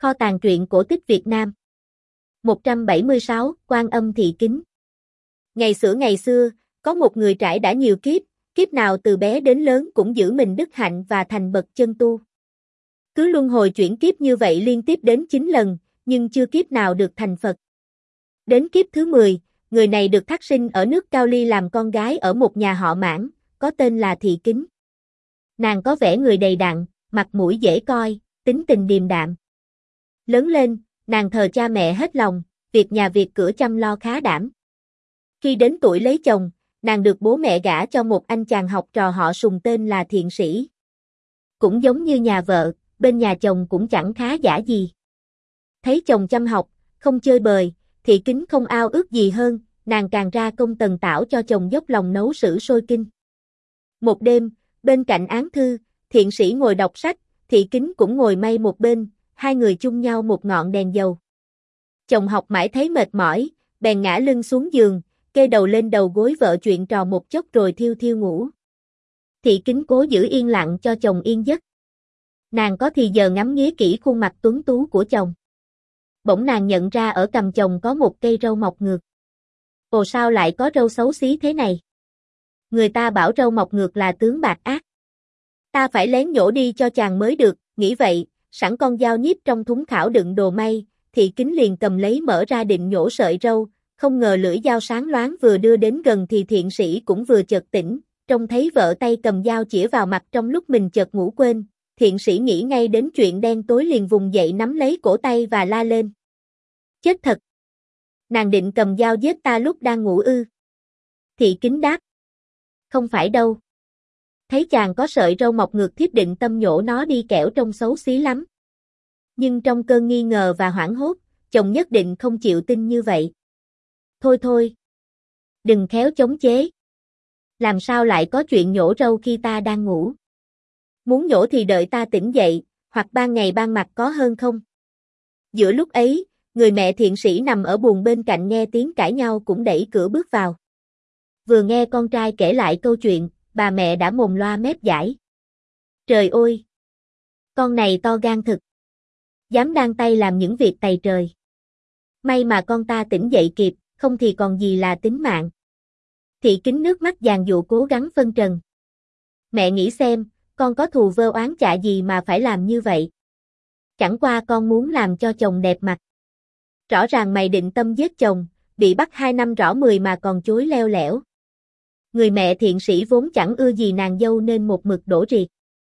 Kho tàng truyện cổ tích Việt Nam. 176, Quan Âm Thị Kính. Ngày xưa, có một người trải đã nhiều kiếp, kiếp nào từ bé đến lớn cũng giữ mình đức hạnh và thành bậc chân tu. Cứ luân hồi chuyển kiếp như vậy liên tiếp đến 9 lần, nhưng chưa kiếp nào được thành Phật. Đến kiếp thứ 10, người này được thác sinh ở nước Cao Ly làm con gái ở một nhà họ Mãn, có tên là Thị Kính. Nàng có vẻ người đầy đặn, mặt mũi dễ coi, tính tình điềm đạm. Lớn lên, nàng thờ cha mẹ hết lòng, việc nhà việc cửa chăm lo khá đảm. Khi đến tuổi lấy chồng, nàng được bố mẹ gả cho một anh chàng học trò họ Sùng tên là Thiện Sĩ. Cũng giống như nhà vợ, bên nhà chồng cũng chẳng khá giả gì. Thấy chồng chăm học, không chơi bời, Thị Kính không ao ước gì hơn, nàng càng ra công tần tảo cho chồng dốc lòng nấu sử sôi kinh. Một đêm, bên cạnh án thư, Thiện Sĩ ngồi đọc sách, Thị Kính cũng ngồi may một bên, hai người chung nhau một ngọn đèn dầu. Chồng học mãi thấy mệt mỏi, bèn ngã lưng xuống giường, kê đầu lên đầu gối vợ chuyện trò một chốc rồi thiêu thiêu ngủ. Thị Kính cố giữ yên lặng cho chồng yên giấc. Nàng có thì giờ ngắm nghía kỹ khuôn mặt tuấn tú của chồng. Bỗng nàng nhận ra ở cằm chồng có một cây râu mọc ngược. Ồ, sao lại có râu xấu xí thế này? Người ta bảo râu mọc ngược là tướng bạc ác. Ta phải lén nhổ đi cho chàng mới được, nghĩ vậy, sẵn con dao nhíp trong thúng khảo đựng đồ may, Thị Kính liền cầm lấy mở ra định nhổ sợi râu, không ngờ lưỡi dao sáng loáng vừa đưa đến gần thì Thiện Sĩ cũng vừa chợt tỉnh, trông thấy vợ tay cầm dao chĩa vào mặt trong lúc mình chợt ngủ quên, Thiện Sĩ nghĩ ngay đến chuyện đen tối liền vùng dậy nắm lấy cổ tay và la lên. Chết thật! Nàng định cầm dao giết ta lúc đang ngủ ư? Thị Kính đáp. Không phải đâu. Thấy chàng có sợi râu mọc ngược thiếp định tâm nhổ nó đi kẻo trông xấu xí lắm. Nhưng trong cơn nghi ngờ và hoảng hốt, chồng nhất định không chịu tin như vậy. Thôi thôi. Đừng khéo chống chế. Làm sao lại có chuyện nhổ râu khi ta đang ngủ? Muốn nhổ thì đợi ta tỉnh dậy, hoặc ban ngày ban mặt có hơn không? Giữa lúc ấy, người mẹ Thiện Sĩ nằm ở buồng bên cạnh nghe tiếng cãi nhau cũng đẩy cửa bước vào. Vừa nghe con trai kể lại câu chuyện, bà mẹ đã mồm loa mép dãi. Trời ơi! Con này to gan thực. Dám đan tay làm những việc tày trời. May mà con ta tỉnh dậy kịp, không thì còn gì là tính mạng. Thị Kính nước mắt giàn giụa cố gắng phân trần. Mẹ nghĩ xem, con có thù vơ oán chạ gì mà phải làm như vậy? Chẳng qua con muốn làm cho chồng đẹp mặt. Rõ ràng mày định tâm giết chồng, bị bắt 2 năm rõ 10 mà còn chối leo lẻo. Người mẹ Thiện Sĩ vốn chẳng ưa gì nàng dâu nên một mực đổ riệt.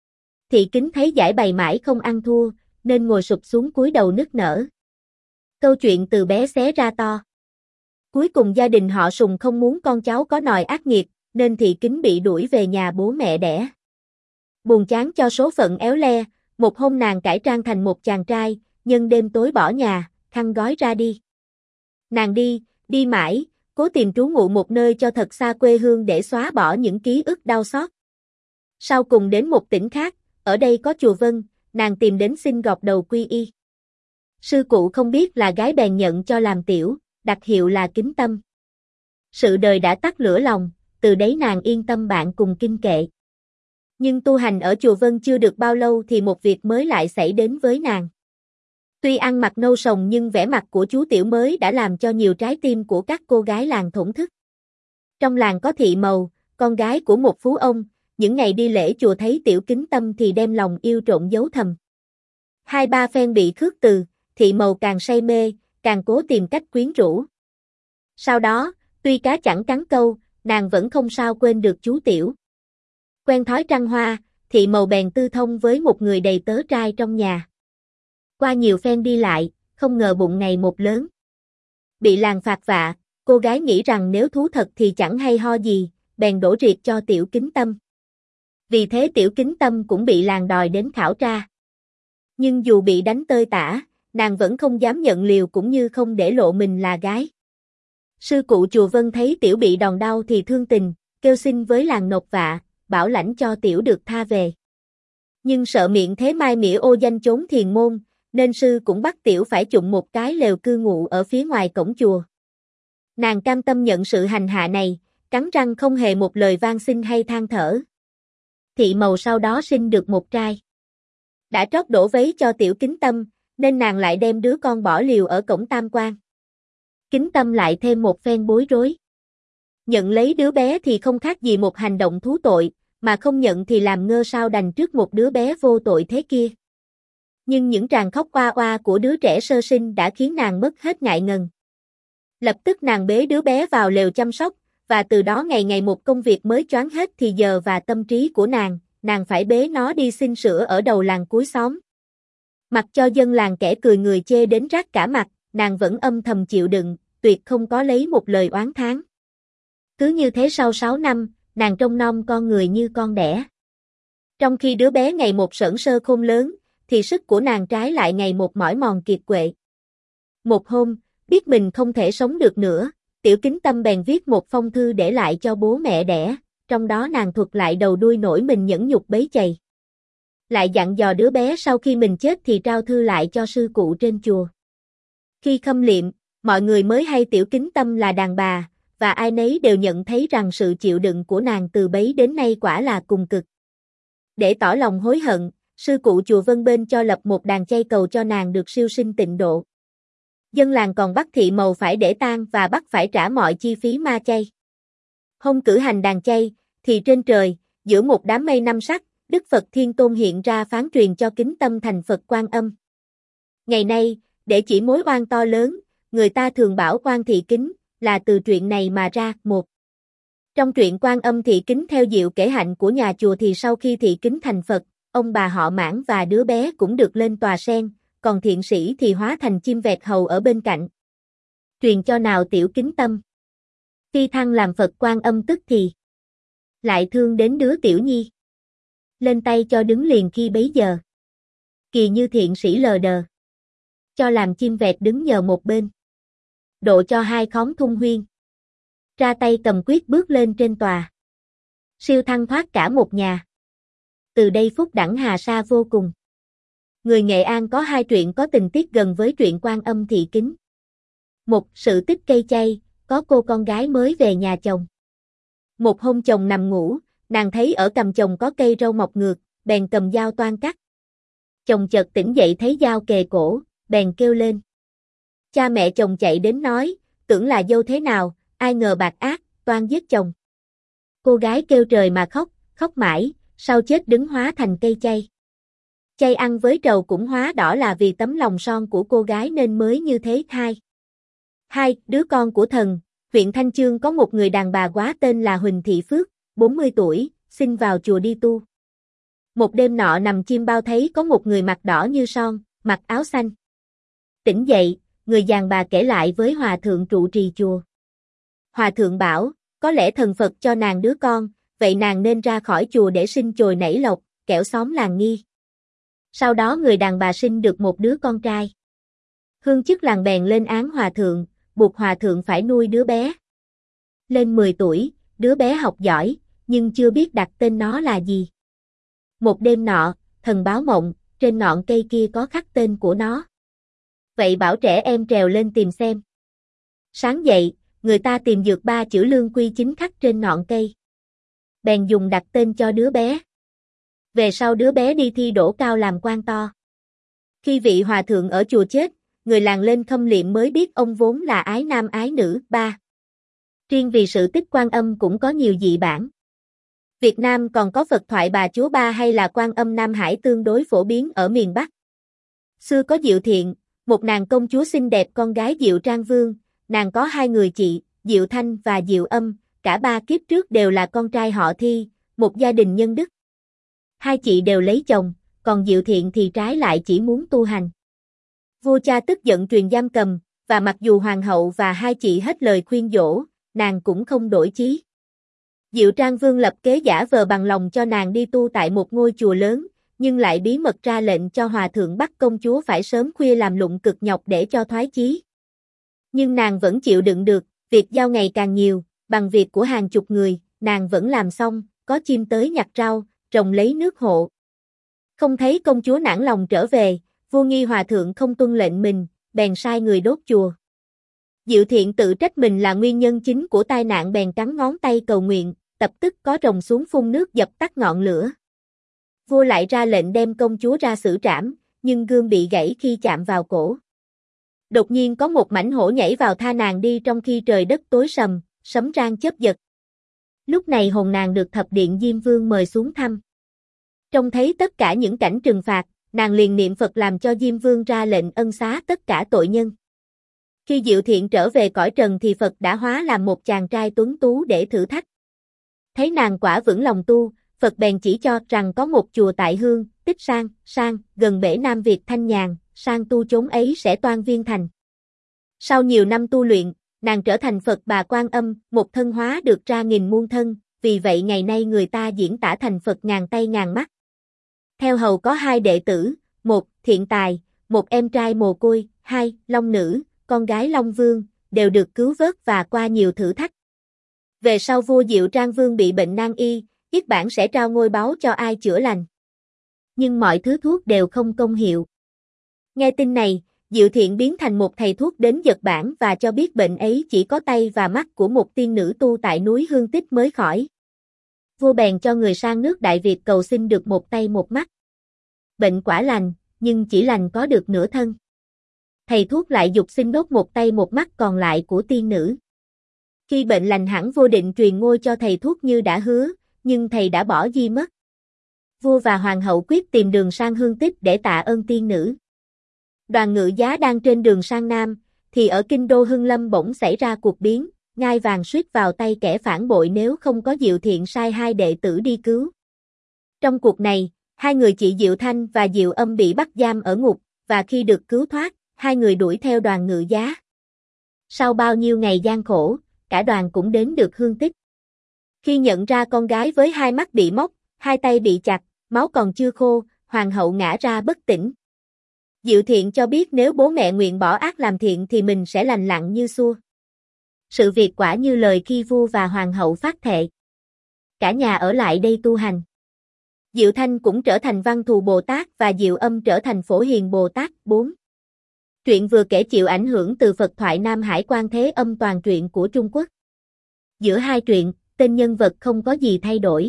Thị Kính thấy giải bày mãi không ăn thua, nên ngồi sụp xuống cúi đầu nức nở. Câu chuyện từ bé xé ra to. Cuối cùng gia đình họ Sùng không muốn con cháu có nòi ác nghiệt, nên Thị Kính bị đuổi về nhà bố mẹ đẻ. Buồn chán cho số phận éo le, một hôm nàng cải trang thành một chàng trai, nhân đêm tối bỏ nhà, khăn gói ra đi. Nàng đi mãi, cố tìm trú ngụ một nơi cho thật xa quê hương để xóa bỏ những ký ức đau xót. Sau cùng đến một tỉnh khác, ở đây có chùa Vân, nàng tìm đến xin gọt đầu quy y. Sư cụ không biết là gái bèn nhận cho làm tiểu, đặt hiệu là Kính Tâm. Sự đời đã tắt lửa lòng, từ đấy nàng yên tâm bạn cùng kinh kệ. Nhưng tu hành ở chùa Vân chưa được bao lâu thì một việc mới lại xảy đến với nàng. Tuy ăn mặc nâu sồng nhưng vẻ mặt của chú tiểu mới đã làm cho nhiều trái tim của các cô gái làng thổn thức. Trong làng có Thị Mầu, con gái của một phú ông, những ngày đi lễ chùa thấy tiểu Kính Tâm thì đem lòng yêu trộn giấu thầm. 2-3 phen bị khước từ, Thị Mầu càng say mê, càng cố tìm cách quyến rũ. Sau đó, tuy cá chẳng cắn câu, nàng vẫn không sao quên được chú tiểu. Quen thói trăng hoa, Thị Mầu bèn tư thông với một người đầy tớ trai trong nhà. Qua nhiều phen đi lại, không ngờ bụng ngày một lớn. Bị làng phạt vạ, cô gái nghĩ rằng nếu thú thật thì chẳng hay ho gì, bèn đổ riệt cho tiểu Kính Tâm. Vì thế tiểu Kính Tâm cũng bị làng đòi đến khảo tra. Nhưng dù bị đánh tơi tả, nàng vẫn không dám nhận liều cũng như không để lộ mình là gái. Sư cụ chùa Vân thấy tiểu bị đòn đau thì thương tình, kêu xin với làng nộp vạ, bảo lãnh cho tiểu được tha về. Nhưng sợ miệng thế mai mỉa ô danh chốn thiền môn, nên sư cũng bắt tiểu phải chụng một cái lều cư ngụ ở phía ngoài cổng chùa. Nàng cam tâm nhận sự hành hạ này, cắn răng không hề một lời van xin hay than thở. Thị Mầu sau đó sinh được một trai. Đã trót đổ vấy cho tiểu Kính Tâm, nên nàng lại đem đứa con bỏ liều ở cổng Tam Quan. Kính Tâm lại thêm một phen bối rối. Nhận lấy đứa bé thì không khác gì một hành động thú tội, mà không nhận thì làm ngơ sao đành trước một đứa bé vô tội thế kia. Nhưng những tràng khóc oa oa của đứa trẻ sơ sinh đã khiến nàng mất hết ngại ngần. Lập tức nàng bế đứa bé vào lều chăm sóc, và từ đó ngày ngày một công việc mới choáng hết thì giờ và tâm trí của nàng phải bế nó đi xin sữa ở đầu làng cuối xóm. Mặc cho dân làng kẻ cười người chê đến rát cả mặt, nàng vẫn âm thầm chịu đựng, tuyệt không có lấy một lời oán thán. Cứ như thế sau 6 năm, nàng trông nom con người như con đẻ. Trong khi đứa bé ngày một sởn sơ khôn lớn, thì sức của nàng trái lại ngày một mỏi mòn kiệt quệ. Một hôm, biết mình không thể sống được nữa, Tiểu Kính Tâm bèn viết một phong thư để lại cho bố mẹ đẻ, trong đó nàng thuật lại đầu đuôi nỗi mình nhẫn nhục bấy chày. Lại dặn dò đứa bé sau khi mình chết thì trao thư lại cho sư cụ trên chùa. Khi khâm liệm, mọi người mới hay Tiểu Kính Tâm là đàn bà, và ai nấy đều nhận thấy rằng sự chịu đựng của nàng từ bấy đến nay quả là cùng cực. Để tỏ lòng hối hận, sư cụ chùa Vân Bên cho lập một đàn chay cầu cho nàng được siêu sinh tịnh độ. Dân làng còn bắt thị mầu phải để tang và bắt phải trả mọi chi phí ma chay. Hôm cử hành đàn chay, thì trên trời, giữa một đám mây năm sắc, Đức Phật Thiên Tôn hiện ra phán truyền cho Kính Tâm thành Phật Quan Âm. Ngày nay, để chỉ mối oan to lớn, người ta thường bảo oan thị kính, là từ truyện này mà ra. Một. Trong truyện Quan Âm thị kính theo diệu kể hạnh của nhà chùa thì sau khi thị kính thành Phật, ông bà họ Mãn và đứa bé cũng được lên tòa sen, còn thiện sĩ thì hóa thành chim vẹt hầu ở bên cạnh. Truyền cho nào Tiểu Kính Tâm. Phi thăng làm Phật Quan Âm tức thì lại thương đến đứa tiểu nhi. Lên tay cho đứng liền khi bấy giờ. Kỳ như thiện sĩ lờ đờ. Cho làm chim vẹt đứng nhờ một bên. Độ cho hai khóm thung huyên. Ra tay cầm quyết bước lên trên tòa. Siêu thăng thoát cả một nhà. Từ đây phúc đẳng hà sa vô cùng. Người Nghệ An có hai truyện có tình tiết gần với truyện Quan Âm thị kính. Một, sự tích cây chay, có cô con gái mới về nhà chồng. Một hôm chồng nằm ngủ, nàng thấy ở cằm chồng có cây râu mọc ngược, bèn cầm dao toan cắt. Chồng chợt tỉnh dậy thấy dao kề cổ, bèn kêu lên. Cha mẹ chồng chạy đến nói, tưởng là dâu thế nào, ai ngờ bạc ác, toan giết chồng. Cô gái kêu trời mà khóc, khóc mãi, sau chết đứng hóa thành cây chay. Chay ăn với trầu cũng hóa đỏ là vì tấm lòng son của cô gái nên mới như thế. Hai, đứa con của thần, huyện Thanh Chương có một người đàn bà quá tên là Huỳnh Thị Phước, 40 tuổi, xin vào chùa đi tu. Một đêm nọ nằm chim bao thấy có một người mặt đỏ như son, mặc áo xanh. Tỉnh dậy, người già bà kể lại với hòa thượng trụ trì chùa. Hòa thượng bảo, có lẽ thần Phật cho nàng đứa con, vậy nàng nên ra khỏi chùa để sinh chồi nảy lộc, kẻo xóm làng nghi. Sau đó người đàn bà sinh được một đứa con trai. Hương chức làng bèn lên án hòa thượng, buộc hòa thượng phải nuôi đứa bé. Lên 10 tuổi, đứa bé học giỏi, nhưng chưa biết đặt tên nó là gì. Một đêm nọ, thần báo mộng, trên ngọn cây kia có khắc tên của nó. Vậy bảo trẻ em trèo lên tìm xem. Sáng dậy, người ta tìm dược 3 chữ Lương Quy Chính khắc trên ngọn cây. Bèn dùng đặt tên cho đứa bé. Về sau đứa bé đi thi đỗ cao làm quan to. Khi vị hòa thượng ở chùa chết, người làng lên khâm liệm mới biết ông vốn là ái nam ái nữ. 3. Riêng vì sự tích Quan Âm cũng có nhiều dị bản. Việt Nam còn có Phật thoại Bà Chúa Ba hay là Quan Âm Nam Hải tương đối phổ biến ở miền Bắc. Xưa có Diệu Thiện, một nàng công chúa xinh đẹp con gái Diệu Trang Vương, nàng có 2 người chị, Diệu Thanh và Diệu Âm, cả 3 kiếp trước đều là con trai họ Thi, một gia đình nhân đức. 2 chị đều lấy chồng, còn Diệu Thiện thì trái lại chỉ muốn tu hành. Vua cha tức giận truyền giam cầm, và mặc dù hoàng hậu và 2 chị hết lời khuyên dỗ, nàng cũng không đổi chí. Diệu Trang Vương lập kế giả vờ bằng lòng cho nàng đi tu tại một ngôi chùa lớn, nhưng lại bí mật ra lệnh cho hòa thượng bắt công chúa phải sớm khuya làm lụng cực nhọc để cho thoái chí. Nhưng nàng vẫn chịu đựng được, việc giao ngày càng nhiều, bằng việc của hàng chục người, nàng vẫn làm xong, có chim tới nhặt rau, rồng lấy nước hộ. Không thấy công chúa nản lòng trở về, vua nghi hòa thượng không tuân lệnh mình, bèn sai người đốt chùa. Diệu Thiện tự trách mình là nguyên nhân chính của tai nạn bèn cắn ngón tay cầu nguyện, lập tức có rồng xuống phun nước dập tắt ngọn lửa. Vua lại ra lệnh đem công chúa ra xử trảm, nhưng gươm bị gãy khi chạm vào cổ. Đột nhiên có một mãnh hổ nhảy vào tha nàng đi trong khi trời đất tối sầm, sấm rang chớp giật. Lúc này hồn nàng được Thập Điện Diêm Vương mời xuống thăm. Trông thấy tất cả những cảnh trừng phạt, nàng liền niệm Phật làm cho Diêm Vương ra lệnh ân xá tất cả tội nhân. Khi Diệu Thiện trở về cõi trần thì Phật đã hóa làm một chàng trai tuấn tú để thử thách. Thấy nàng quả vững lòng tu, Phật bèn chỉ cho rằng có một chùa tại Hương, Tích Sang, gần bể Nam Việt Thanh Nhàn, sang tu chốn ấy sẽ toan viên thành. Sau nhiều năm tu luyện, nàng trở thành Phật Bà Quan Âm, một thân hóa được ra nghìn muôn thân, vì vậy ngày nay người ta diễn tả thành Phật ngàn tay ngàn mắt. Theo hầu có hai đệ tử, một, Thiện Tài, một em trai mồ côi, hai, Long Nữ, con gái Long Vương, đều được cứu vớt và qua nhiều thử thách. Về sau vua Diệu Trang Vương bị bệnh nan y, Yết Bản sẽ trao ngôi báu cho ai chữa lành. Nhưng mọi thứ thuốc đều không công hiệu. Nghe tin này, Diệu Thiện biến thành một thầy thuốc đến giật bản và cho biết bệnh ấy chỉ có tay và mắt của một tiên nữ tu tại núi Hương Tích mới khỏi. Vua bèn cho người sang nước Đại Việt cầu xin được một tay một mắt. Bệnh quả lành, nhưng chỉ lành có được nửa thân. Thầy thuốc lại dục xin đốt một tay một mắt còn lại của tiên nữ. Khi bệnh lành hẳn vua định truyền ngôi cho thầy thuốc như đã hứa, nhưng thầy đã bỏ di mất. Vua và hoàng hậu quyết tìm đường sang Hương Tích để tạ ơn tiên nữ. Đoàn ngự giá đang trên đường sang Nam, thì ở kinh đô Hưng Lâm bỗng xảy ra cuộc biến, ngai vàng suýt vào tay kẻ phản bội nếu không có Diệu Thiện sai hai đệ tử đi cứu. Trong cuộc này, hai người chị Diệu Thanh và Diệu Âm bị bắt giam ở ngục, và khi được cứu thoát, hai người đuổi theo đoàn ngự giá. Sau bao nhiêu ngày gian khổ, cả đoàn cũng đến được Hương Tích. Khi nhận ra con gái với hai mắt bị móc, hai tay bị chặt, máu còn chưa khô, hoàng hậu ngã ra bất tỉnh. Diệu Thiện cho biết nếu bố mẹ nguyện bỏ ác làm thiện thì mình sẽ lành lặn như xua. Sự việc quả như lời khi vua và hoàng hậu phát thệ. Cả nhà ở lại đây tu hành. Diệu Thanh cũng trở thành Văn Thù Bồ Tát và Diệu Âm trở thành Phổ Hiền Bồ Tát. 4. Truyện vừa kể chịu ảnh hưởng từ Phật thoại Nam Hải Quan Thế Âm toàn truyện của Trung Quốc. Giữa hai truyện, tên nhân vật không có gì thay đổi.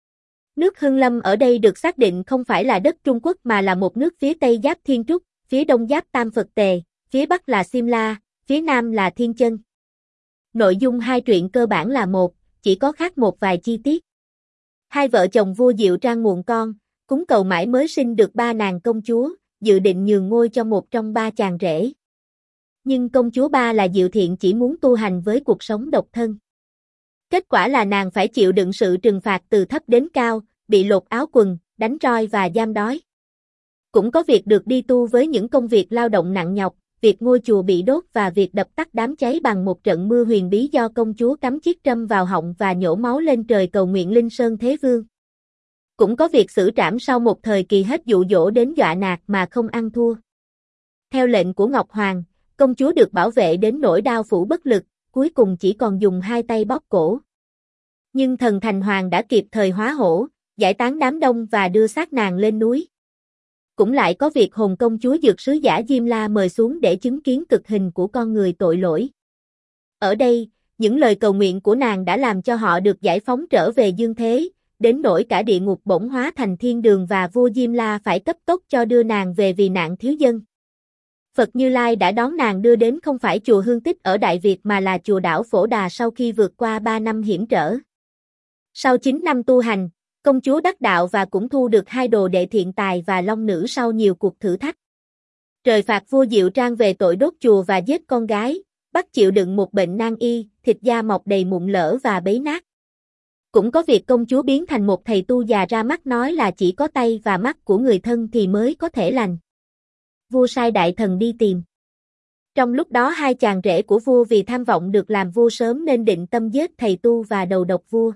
Nước Hưng Lâm ở đây được xác định không phải là đất Trung Quốc mà là một nước phía Tây giáp Thiên Trúc, phía Đông giáp Tam Phật Tề, phía Bắc là Simla, phía Nam là Thiên Chân. Nội dung hai truyện cơ bản là một, chỉ có khác một vài chi tiết. Hai vợ chồng vua Diệu Trang muộn con, cúng cầu mãi mới sinh được ba nàng công chúa, dự định nhường ngôi cho một trong ba chàng rể. Nhưng công chúa ba là Diệu Thiện chỉ muốn tu hành với cuộc sống độc thân. Kết quả là nàng phải chịu đựng sự trừng phạt từ thấp đến cao, bị lột áo quần, đánh roi và giam đói. Cũng có việc được đi tu với những công việc lao động nặng nhọc, việc ngôi chùa bị đốt và việc đập tắt đám cháy bằng một trận mưa huyền bí do công chúa cắm chiếc trâm vào họng và nhổ máu lên trời cầu nguyện Linh Sơn Thế Vương. Cũng có việc xử trảm sau một thời kỳ hết dụ dỗ đến dọa nạt mà không ăn thua. Theo lệnh của Ngọc Hoàng, công chúa được bảo vệ đến nỗi đao phủ bất lực, cuối cùng chỉ còn dùng hai tay bóp cổ. Nhưng thần Thành Hoàng đã kịp thời hóa hổ, giải tán đám đông và đưa xác nàng lên núi. Cũng lại có việc hồn công chúa dược sứ giả Diêm La mời xuống để chứng kiến cực hình của con người tội lỗi. Ở đây, những lời cầu nguyện của nàng đã làm cho họ được giải phóng trở về dương thế, đến nỗi cả địa ngục bỗng hóa thành thiên đường và vua Diêm La phải cấp tốc cho đưa nàng về vì nạn thiếu dân. Phật Như Lai đã đón nàng đưa đến không phải chùa Hương Tích ở Đại Việt mà là chùa đảo Phổ Đà sau khi vượt qua 3 năm hiểm trở. Sau 9 năm tu hành, công chúa đắc đạo và cũng thu được hai đồ đệ Thiện Tài và Long Nữ sau nhiều cuộc thử thách. Trời phạt vua Diệu Trang về tội đốt chùa và giết con gái, bắt chịu đựng một bệnh nan y, thịt da mọc đầy mụn lở và bấy nát. Cũng có việc công chúa biến thành một thầy tu già ra mắt nói là chỉ có tay và mắt của người thân thì mới có thể lành. Vua sai đại thần đi tìm. Trong lúc đó hai chàng rể của vua vì tham vọng được làm vua sớm nên định tâm giết thầy tu và đầu độc vua.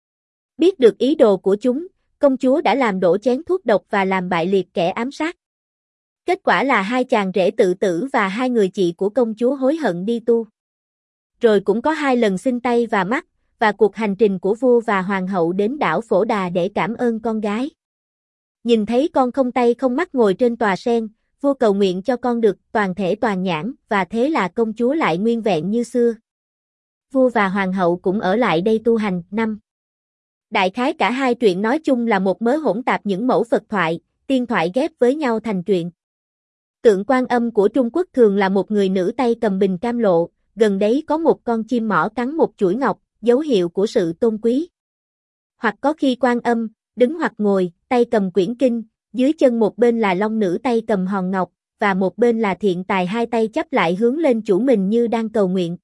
Biết được ý đồ của chúng, công chúa đã làm đổ chén thuốc độc và làm bại liệt kẻ ám sát. Kết quả là hai chàng rể tự tử và hai người chị của công chúa hối hận đi tu. Rồi cũng có hai lần xin tay và mắt, và cuộc hành trình của vua và hoàng hậu đến đảo Phổ Đà để cảm ơn con gái. Nhìn thấy con không tay không mắt ngồi trên tòa sen, vua cầu nguyện cho con được toàn thể toàn nhãn và thế là công chúa lại nguyên vẹn như xưa. Vua và hoàng hậu cũng ở lại đây tu hành. 5. Đại khái cả hai truyện nói chung là một mớ hỗn tạp những mẫu Phật thoại, tiên thoại ghép với nhau thành truyện. Tượng Quan Âm của Trung Quốc thường là một người nữ tay cầm bình cam lộ, gần đấy có một con chim mỏ cắn một chuỗi ngọc, dấu hiệu của sự tôn quý. Hoặc có khi Quan Âm, đứng hoặc ngồi, tay cầm quyển kinh, dưới chân một bên là long nữ tay cầm hòn ngọc, và một bên là thiện tài hai tay chắp lại hướng lên chủ mình như đang cầu nguyện.